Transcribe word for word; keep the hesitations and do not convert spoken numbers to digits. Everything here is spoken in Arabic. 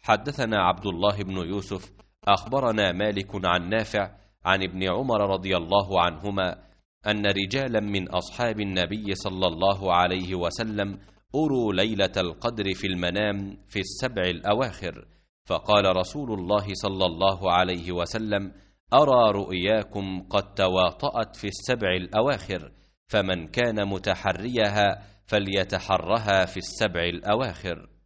حدثنا عبد الله بن يوسف أخبرنا مالك عن نافع عن ابن عمر رضي الله عنهما أن رجالا من أصحاب النبي صلى الله عليه وسلم أروا ليلة القدر في المنام في السبع الأواخر، فقال رسول الله صلى الله عليه وسلم: أرى رؤياكم قد تواطأت في السبع الأواخر، فمن كان متحريها فليتحرها في السبع الأواخر.